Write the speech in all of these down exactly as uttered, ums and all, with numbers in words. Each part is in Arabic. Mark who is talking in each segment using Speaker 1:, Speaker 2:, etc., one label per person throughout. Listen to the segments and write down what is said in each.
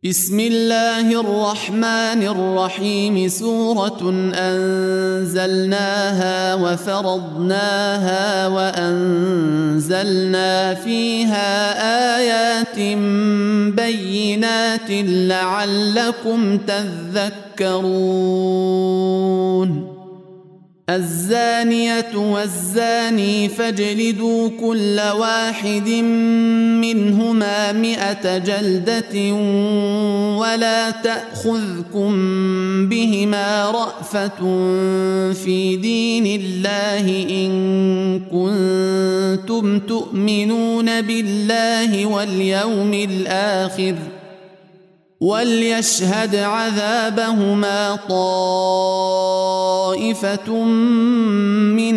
Speaker 1: بسم الله الرحمن الرحيم. سورة أنزلناها وفرضناها وأنزلنا فيها آيات بينات لعلكم تذكرون. الزانية والزاني فاجلدوا كل واحد منهما مئة جلدة ولا تأخذكم بهما رأفة في دين الله إن كنتم تؤمنون بالله واليوم الآخر، وليشهد عذابهما طائفة من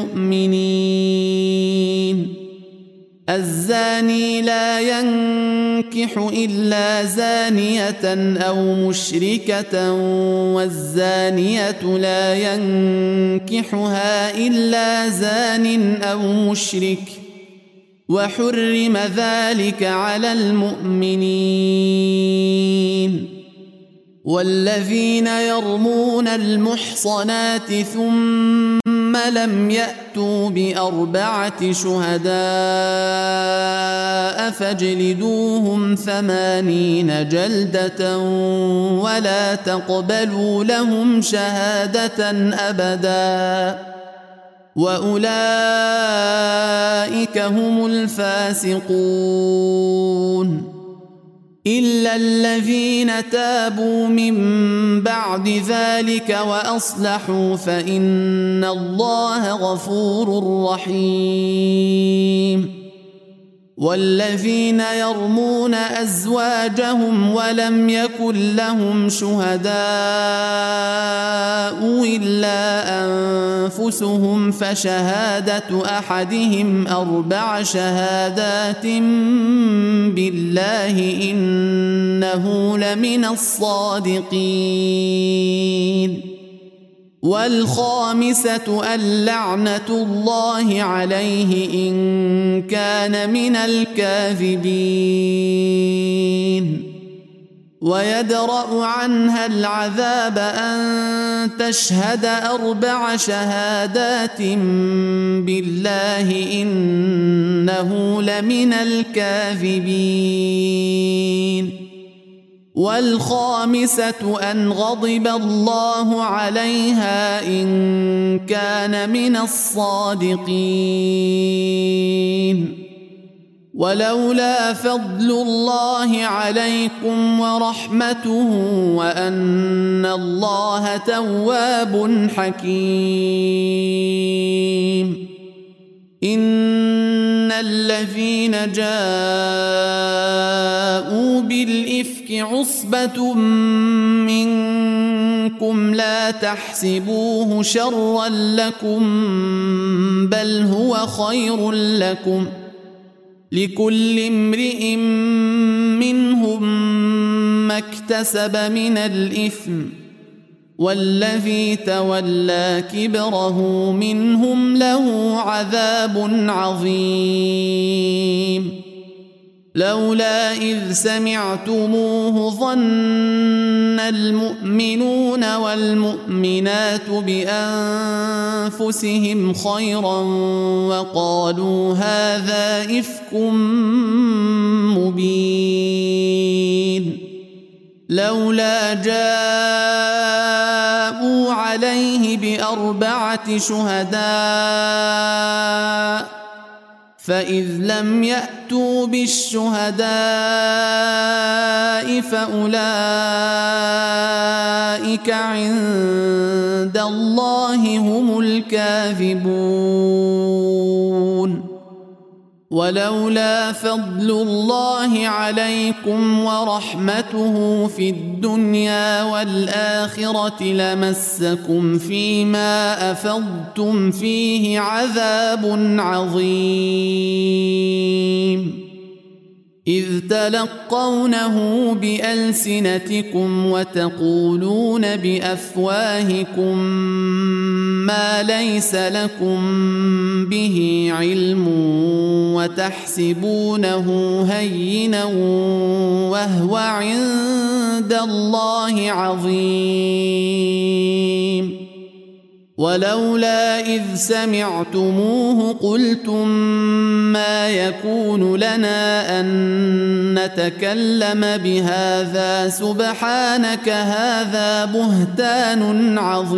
Speaker 1: المؤمنين. الزاني لا ينكح إلا زانية أو مشركة، والزانية لا ينكحها إلا زان أو مشرك، وحرم ذلك على المؤمنين. والذين يرمون المحصنات ثم لم يأتوا بأربعة شهداء فاجلدوهم ثمانين جلدة ولا تقبلوا لهم شهادة أبدا، وأولئك هم الفاسقون. إلا الذين تابوا من بعد ذلك وأصلحوا فإن الله غفور رحيم. والذين يرمون أزواجهم ولم يكن لهم شهداء إلا أنفسهم فشهادة أحدهم أربع شهادات بالله إنه لمن الصادقين. والخامسة اللعنة الله عليه إن كان من الكاذبين. ويدرأ عنها العذاب أن تشهد أربع شهادات بالله إنه لمن الكاذبين. والخامسة أن غضب الله عليها إن كان من الصادقين. ولولا فضل الله عليكم ورحمته وأن الله تواب حكيم. إن الذين جاءوا بالإفك عصبة منكم لا تحسبوه شرا لكم بل هو خير لكم، لكل امرئ منهم ما اكتسب من الإثم، والذي تولى كبره منهم له عذاب عظيم. لولا إذ سمعتموه ظن المؤمنون والمؤمنات بأنفسهم خيرا وقالوا هذا إفك مبين. لولا جاءوا عليه بأربعة شهداء فإذ لم يأتوا بالشهداء فأولئك عند الله هم الكاذبون. ولولا فضل الله عليكم ورحمته في الدنيا والآخرة لمسكم فيما أفضتم فيه عذاب عظيم. إذ تلقونه بألسنتكم وتقولون بأفواهكم ما ليس لكم به علم وتحسبونه هينا وهو عند الله عظيم ولولا إذ سمعتموه قلتم ما يكون لنا أن نتكلم بهذا سبحانك هذا بهتان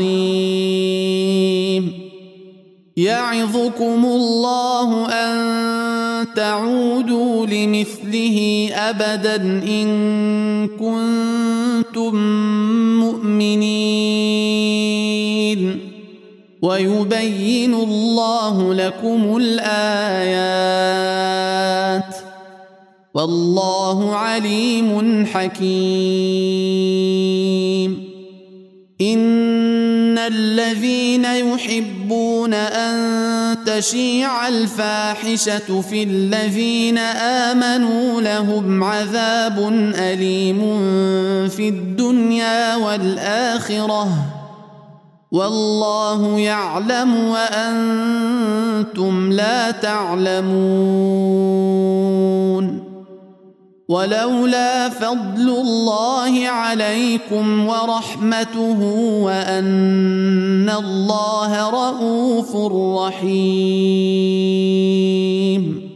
Speaker 1: عظيم يعظكم الله أن تعودوا لمثله أبدا إن كنتم مؤمنين ويبين الله لكم الآيات والله عليم حكيم إن الذين يحبون أن تشيع الفاحشة في الذين آمنوا لهم عذاب أليم في الدنيا والآخرة والله يعلم وأنتم لا تعلمون ولولا فضل الله عليكم ورحمته وأن الله رءوف رحيم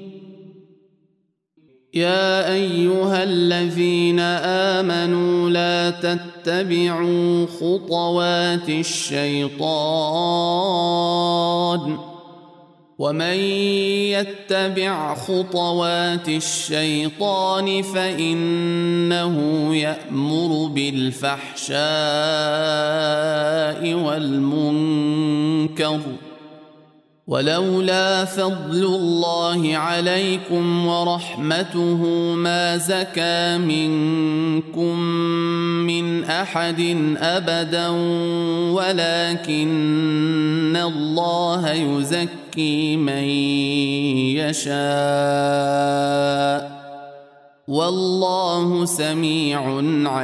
Speaker 1: يا أيها الذين آمنوا لا تتبعوا خطوات الشيطان ومن يتبع خطوات الشيطان فإنه يأمر بالفحشاء والمنكر ولولا فضل الله عليكم ورحمته ما زكى منكم من أحد أبدا ولكن الله يزكي من يشاء والله سميع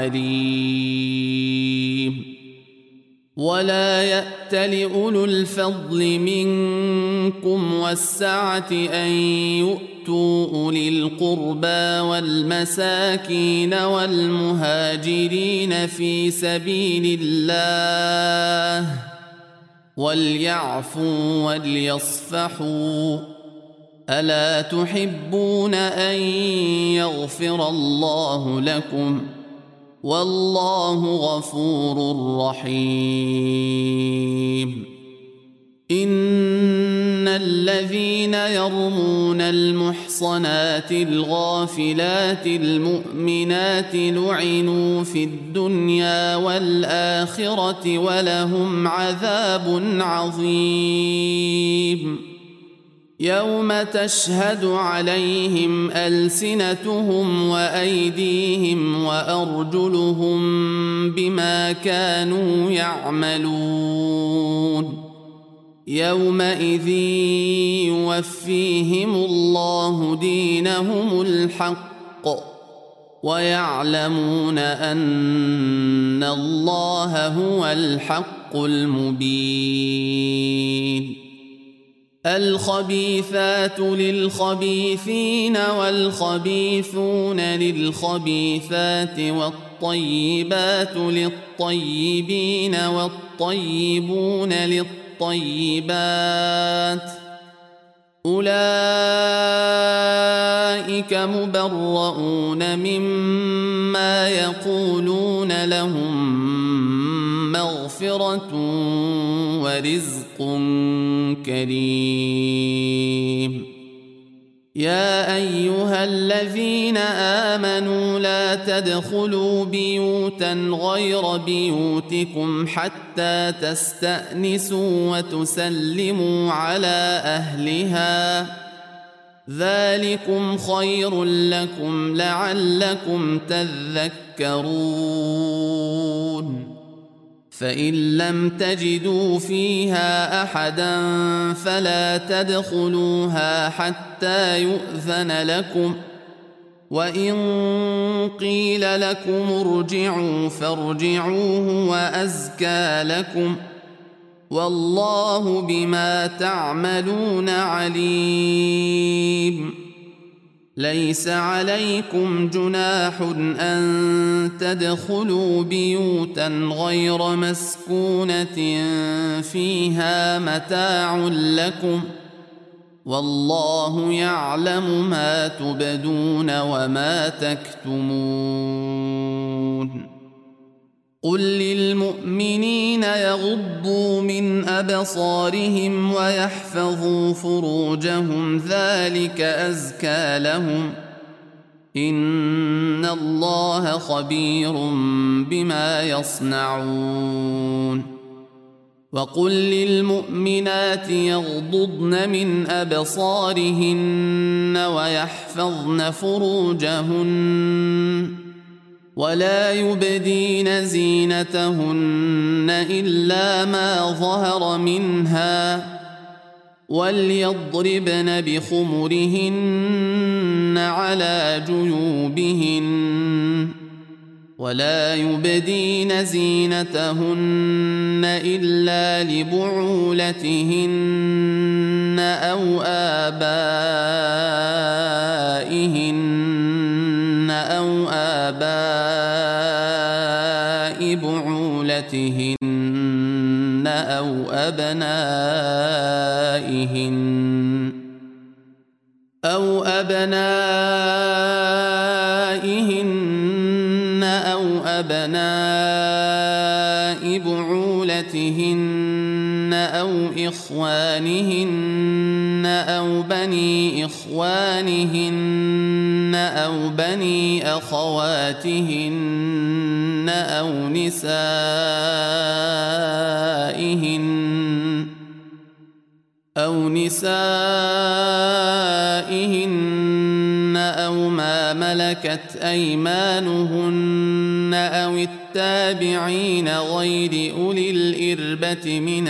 Speaker 1: عليم ولا يأت لأولو الفضل منكم والسعة أن يؤتوا أولي القربى والمساكين والمهاجرين في سبيل الله وليعفوا وليصفحوا ألا تحبون أن يغفر الله لكم والله غفور رحيم إن الذين يرمون المحصنات الغافلات المؤمنات لعنوا في الدنيا والآخرة ولهم عذاب عظيم يوم تشهد عليهم ألسنتهم وأيديهم وأرجلهم بما كانوا يعملون يومئذ يوفيهم الله دينهم الحق ويعلمون أن الله هو الحق المبين الخبيثات للخبيثين والخبيثون للخبيثات والطيبات للطيبين والطيبون للطيبات أولئك مبرؤون مما يقولون لهم مغفرة ورزق كريم يا أيها الذين آمنوا لا تدخلوا بيوتا غير بيوتكم حتى تستأنسوا وتسلموا على أهلها ذلكم خير لكم لعلكم تذكرون فإن لم تجدوا فيها أحدا فلا تدخلوها حتى يؤذن لكم وإن قيل لكم ارجعوا فارجعوا هو أزكى لكم والله بما تعملون عليم ليس عليكم جناح أن تدخلوا بيوتا غير مسكونة فيها متاع لكم والله يعلم ما تبدون وما تكتمون قل للمؤمنين يغضوا من أبصارهم ويحفظوا فروجهم ذلك أزكى لهم إن الله خبير بما يصنعون وقل للمؤمنات يغضضن من أبصارهن ويحفظن فروجهن ولا يبدين زينتهن إلا ما ظهر منها وليضربن بخمرهن على جيوبهن ولا يبدين زينتهن إلا لبعولتهن أو آبائهن أو آباء بعولتهن أو أبنائهن أو أبنائهن أو أبناء بعولتهن أو إخوانهن أو بني إخوانهن أو بني أخواتهن أو نسائهن أو نسائهن أو ما ملكت أيمانهن أو التابعين غير أولي الإربة من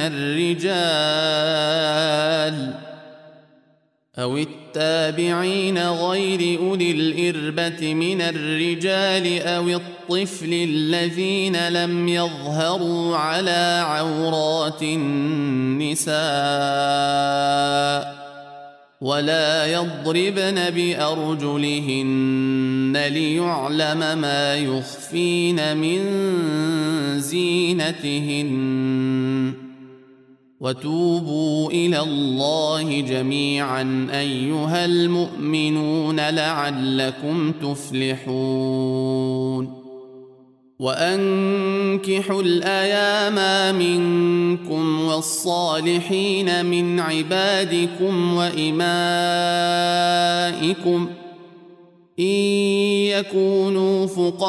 Speaker 1: الرجال أو التابعين غير أولي الإربة من الرجال أو الطفل الذين لم يظهروا على عورات النساء ولا يضربن بأرجلهن ليعلم ما يخفين من زينتهن وتوبوا إلى الله جميعا أيها المؤمنون لعلكم تفلحون وأنكحوا الأيام منكم والصالحين من عبادكم وإمائكم إن يكونوا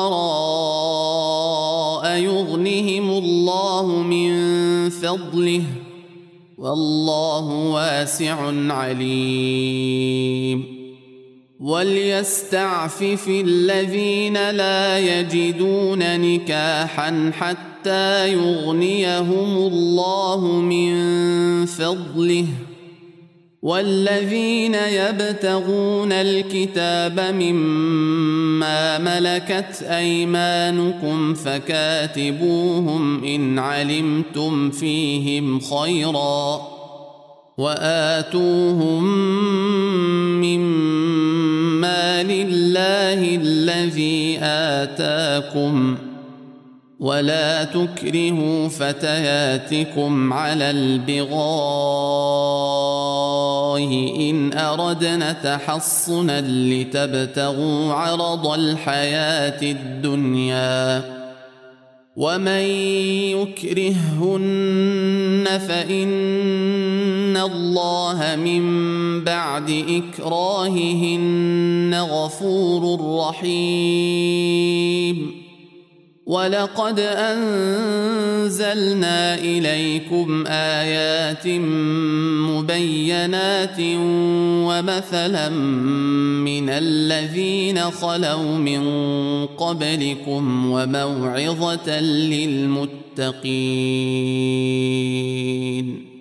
Speaker 1: فقراء يغنهم الله من فضله والله واسع عليم وليستعفف الذين لا يجدون نكاحا حتى يغنيهم الله من فضله والذين يبتغون الكتاب مما ملكت أيمانكم فكاتبوهم إن علمتم فيهم خيرا وآتوهم مما لله الذي آتاكم ولا تكرهوا فتياتكم على البغاء إن أردنا تحصنا لتبتغوا عرض الحياة الدنيا ومن يكرهن فإن الله من بعد إكراههن غفور رحيم ولقد أنزلنا إليكم آيات مبينات ومثلا من الذين خلوا من قبلكم وموعظة للمتقين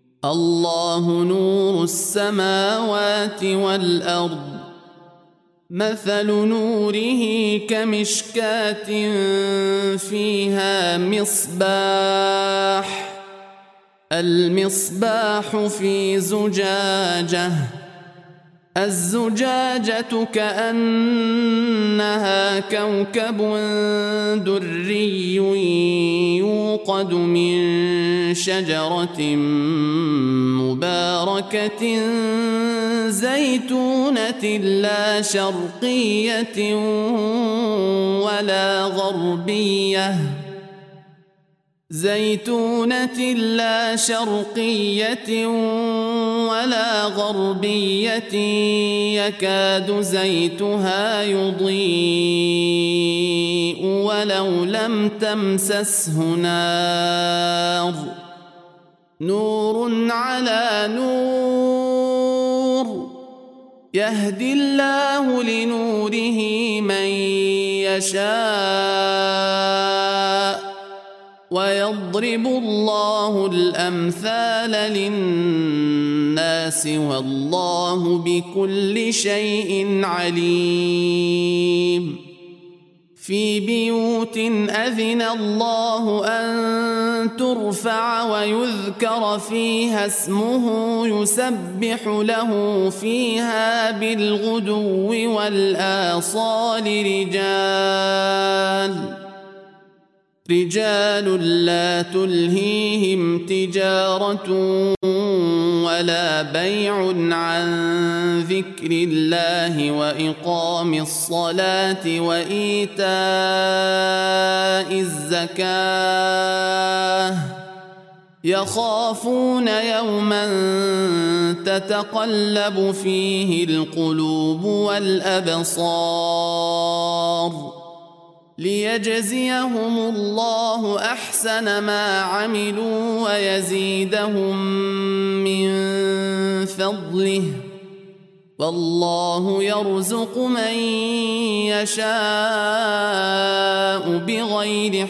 Speaker 1: الله نور السماوات والأرض مثل نوره كمشكاة فيها مصباح المصباح في زجاجة الزجاجة كأنها كوكب دري يوقد من شجرة مباركة زيتونة لا شرقية ولا غربية زيتونة لا شرقية ولا غربية يكاد زيتها يضيء ولو لم تمسسه نار نور على نور يهدي الله لنوره من يشاء ويضرب الله الأمثال للناس والله بكل شيء عليم في بيوت أذن الله أن ترفع ويذكر فيها اسمه يسبح له فيها بالغدو والآصال رجال رجال لا تلهيهم تجارة ولا بيع عن ذكر الله وإقام الصلاة وإيتاء الزكاة يخافون يوما تتقلب فيه القلوب والأبصار ليجزيهم الله أحسن ما عملوا ويزيدهم من فضله والله يرزق من يشاء بغير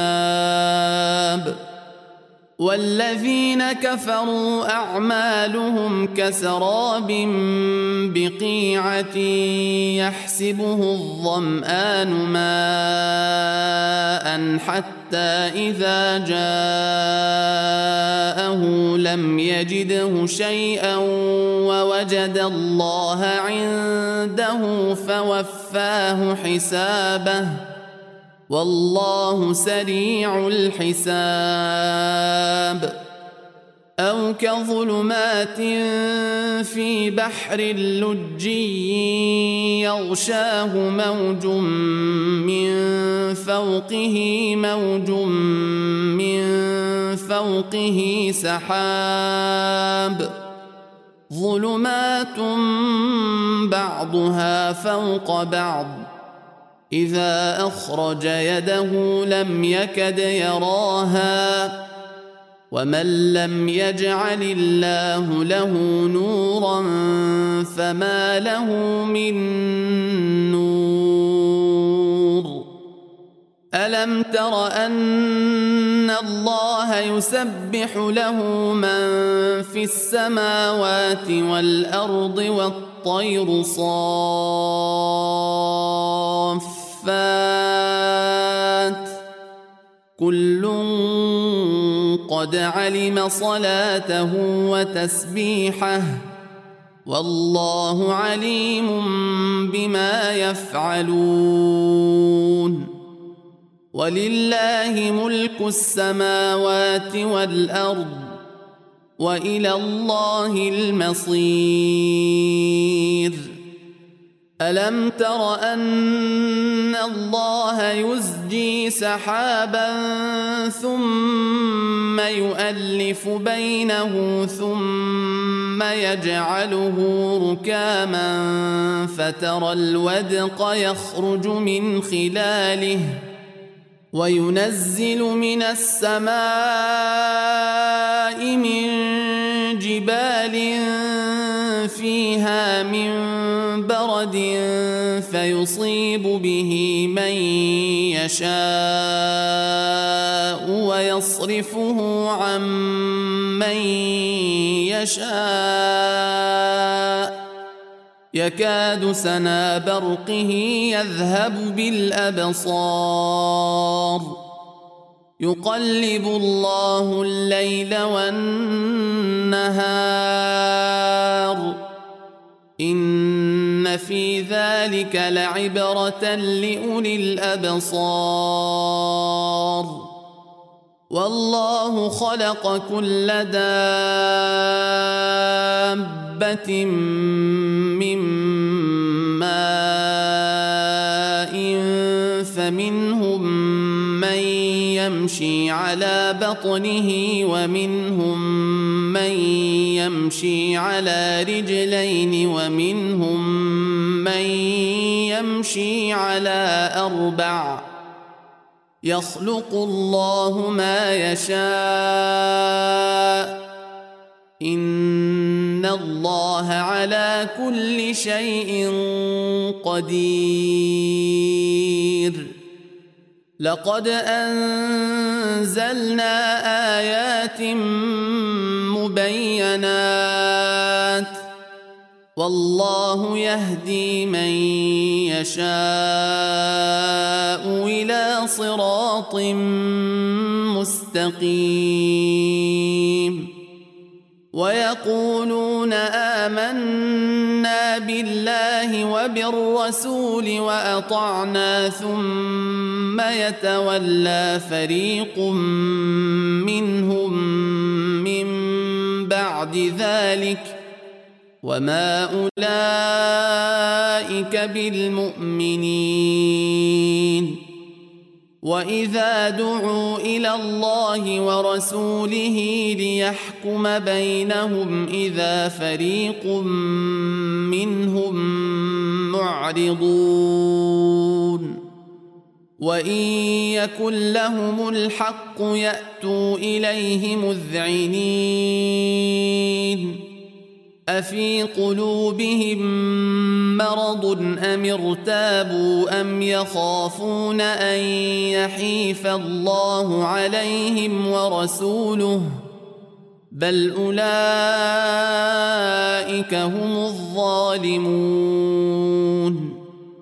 Speaker 1: حساب والذين كفروا أعمالهم كسراب بقيعة يحسبه الظمآن ماء حتى إذا جاءه لم يجده شيئا ووجد الله عنده فوفاه حسابه والله سريع الحساب أو كظلمات في بحر لجي يغشاه موج من فوقه موج من فوقه سحاب ظلمات بعضها فوق بعض إذا أخرج يده لم يكد يراها ومن لم يجعل الله له نورا فما له من نور ألم تر أن الله يسبح له من في السماوات والأرض والطير صافات كل قد علم صلاته وتسبيحه والله عليم بما يفعلون ولله ملك السماوات والأرض وإلى الله المصير ألم تر أن الله يزجي سحابا ثم يؤلف بينه ثم يجعله ركاما فترى الودق يخرج من خلاله وينزل من السماء من جبال فيها من برد فيصيب به من يشاء ويصرفه عن من يشاء يكاد سنا برقه يذهب بالأبصار يقلب الله الليل والنهار إن في ذلك لعبرة لأولي الأبصار والله خلق كل دابة من ماء فمنهم من يمشي على بطنه ومنهم من يمشي على رجلين ومنهم من يمشي على أربع يخلق الله ما يشاء إن الله على كل شيء قدير لقد أنزلنا آيات مبينات والله يهدي من يشاء إلى صراط مستقيم ويقولون آمنا بالله وبالرسول وأطعنا ثم يتولى فريق منهم من بعد ذلك وما أولئك بالمؤمنين وإذا دعوا إلى الله ورسوله ليحكم بينهم إذا فريق منهم معرضون وإن يكن لهم الحق يأتوا إليه مذعنين أفي قلوبهم مرض أم ارتابوا أم يخافون أن يحيف الله عليهم ورسوله بل أولئك هم الظالمون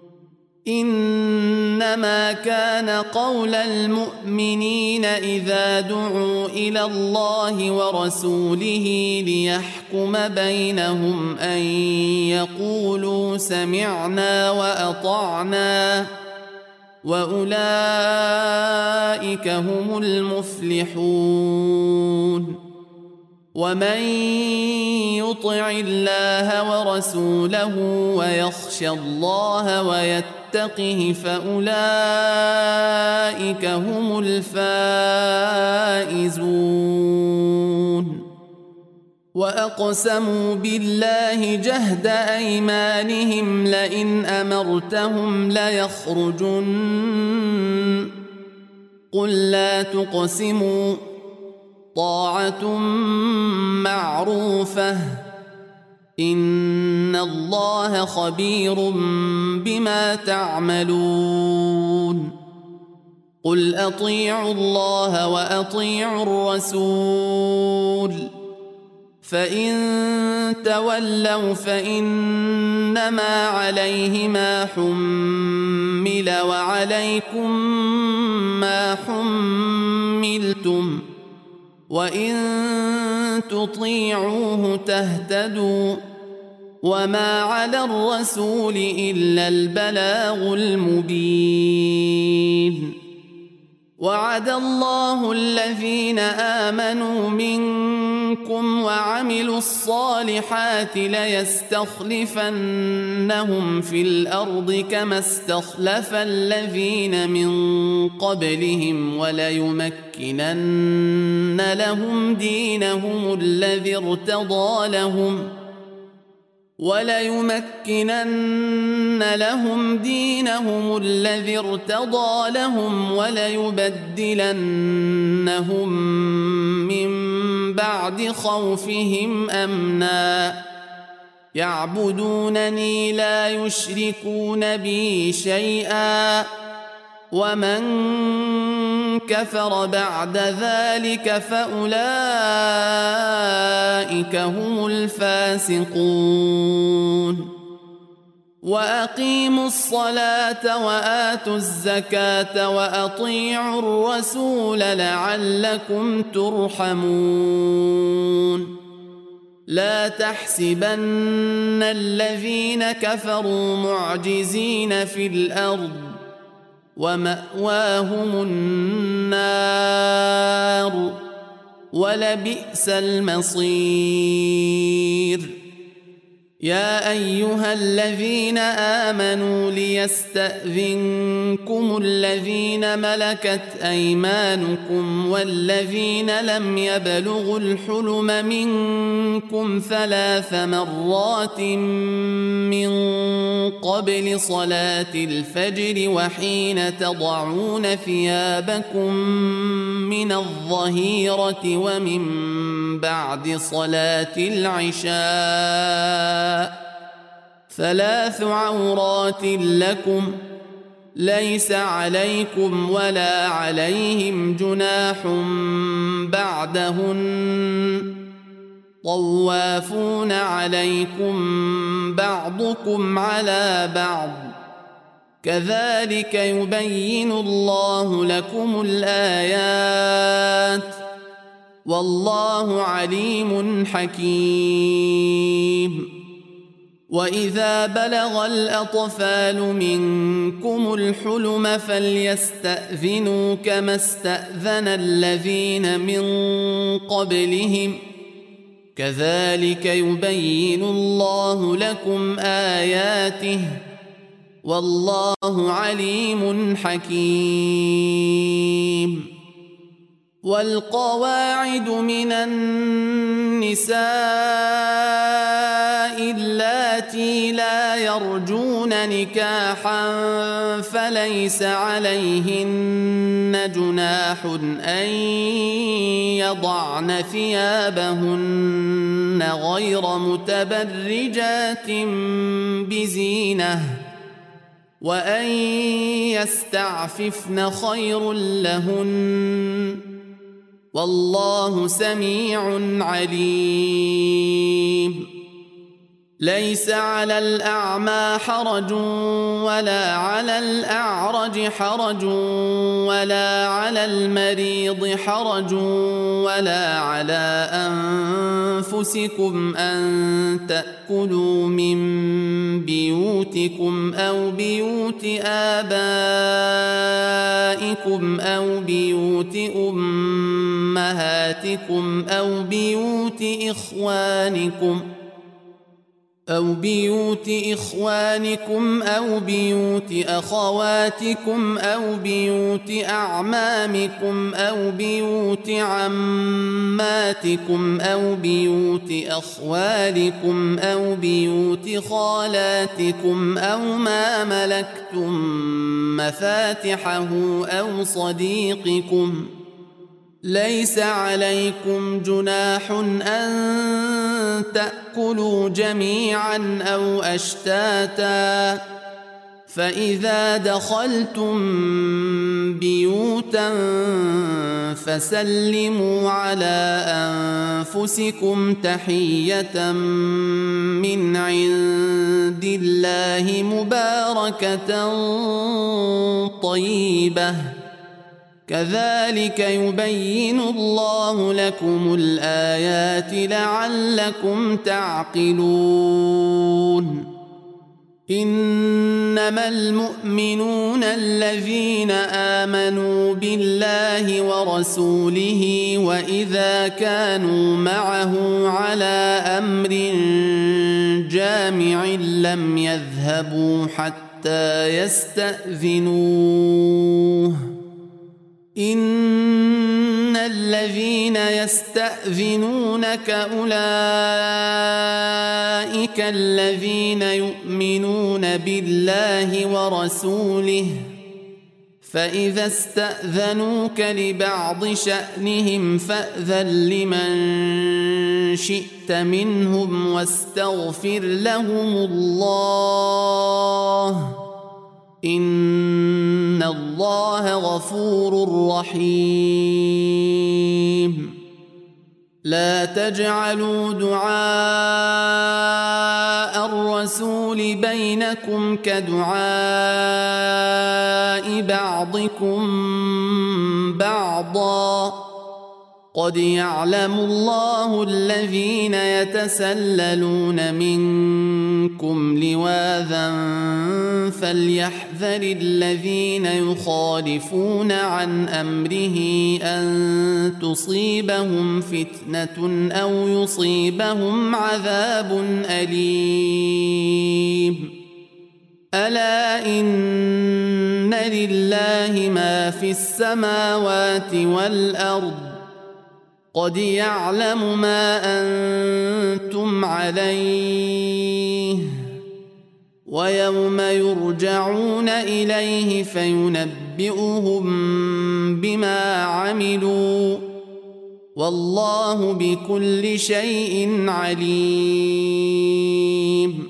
Speaker 1: إنما كان قول المؤمنين إذا دعوا إلى الله ورسوله ليحكم بينهم أن يقولوا سمعنا وأطعنا وأولئك هم المفلحون ومن يطع الله ورسوله ويخشى الله ويتقه فأولئك هم الفائزون وأقسموا بالله جهد أيمانهم لئن أمرتهم ليخرجن قل لا تقسموا طاعة معروفة إن الله خبير بما تعملون قل أطيعوا الله وأطيعوا الرسول فإن تولوا فإنما عليه ما حمل وعليكم ما حملتم وإن تطيعوه تهتدوا وما على الرسول إلا البلاغ المبين وعد الله الذين آمنوا منكم وعملوا الصالحات ليستخلفنهم في الأرض كما استخلف الذين من قبلهم وليمكنن لهم دينهم الذي ارتضى لهم وليمكنن لهم دينهم الذي ارتضى لهم وليبدلنهم من بعد خوفهم أمنا يعبدونني لا يشركون بي شيئا ومن كفر بعد ذلك فأولئك هم الفاسقون وأقيموا الصلاة وآتوا الزكاة وأطيعوا الرسول لعلكم ترحمون لا تحسبن الذين كفروا معجزين في الأرض ومأواهم النار ولبئس المصير يا أيها الذين آمنوا ليستأذنكم الذين ملكت أيمانكم والذين لم يبلغوا الحلم منكم ثلاث مرات من قبل صلاة الفجر وحين تضعون ثيابكم من الظهيرة ومن بعد صلاة العشاء ثلاث عورات لكم ليس عليكم ولا عليهم جناح بعدهن طوافون عليكم بعضكم على بعض كذلك يبين الله لكم الآيات والله عليم حكيم وإذا بلغ الأطفال منكم الحلم فليستأذنوا كما استأذن الذين من قبلهم كذلك يبين الله لكم آياته والله عليم حكيم والقواعد من النساء اللاتي لا يرجون نكاحا فليس عليهن جناح أن يضعن ثيابهن غير متبرجات بزينة وأن يستعففن خير لهن والله سميع عليم ليس على الأعمى حرج ولا على الأعرج حرج ولا على المريض حرج ولا على أنفسكم أن تأكلوا من بيوتكم أو بيوت آبائكم أو بيوت أمهاتكم أو بيوت إخوانكم أو بيوت إخوانكم أو بيوت أخواتكم أو بيوت أعمامكم أو بيوت عماتكم أو بيوت أخوالكم أو بيوت خالاتكم أو ما ملكتم مفاتحه أو صديقكم ليس عليكم جناح أن تأكلوا جميعا أو أشتاتا فإذا دخلتم بيوتا فسلموا على أنفسكم تحية من عند الله مباركة طيبة كذلك يبين الله لكم الآيات لعلكم تعقلون إنما المؤمنون الذين آمنوا بالله ورسوله وإذا كانوا معه على أمر جامع لم يذهبوا حتى يستأذنوه إن الذين يستأذنونك أولئك الذين يؤمنون بالله ورسوله فإذا استأذنوك لبعض شأنهم فأذن لمن شئت منهم واستغفر لهم الله إن الله غفور رحيم لا تجعلوا دعاء الرسول الرسول بينكم كدعاء بعضكم بعضا قد يعلم الله الذين يتسللون منكم لواذا فليحذر الذين يخالفون عن أمره أن تصيبهم فتنة أو يصيبهم عذاب أليم ألا إن لله ما في السماوات والأرض قد يعلم ما أنتم عليه ويوم يرجعون إليه فينبئهم بما عملوا والله بكل شيء عليم.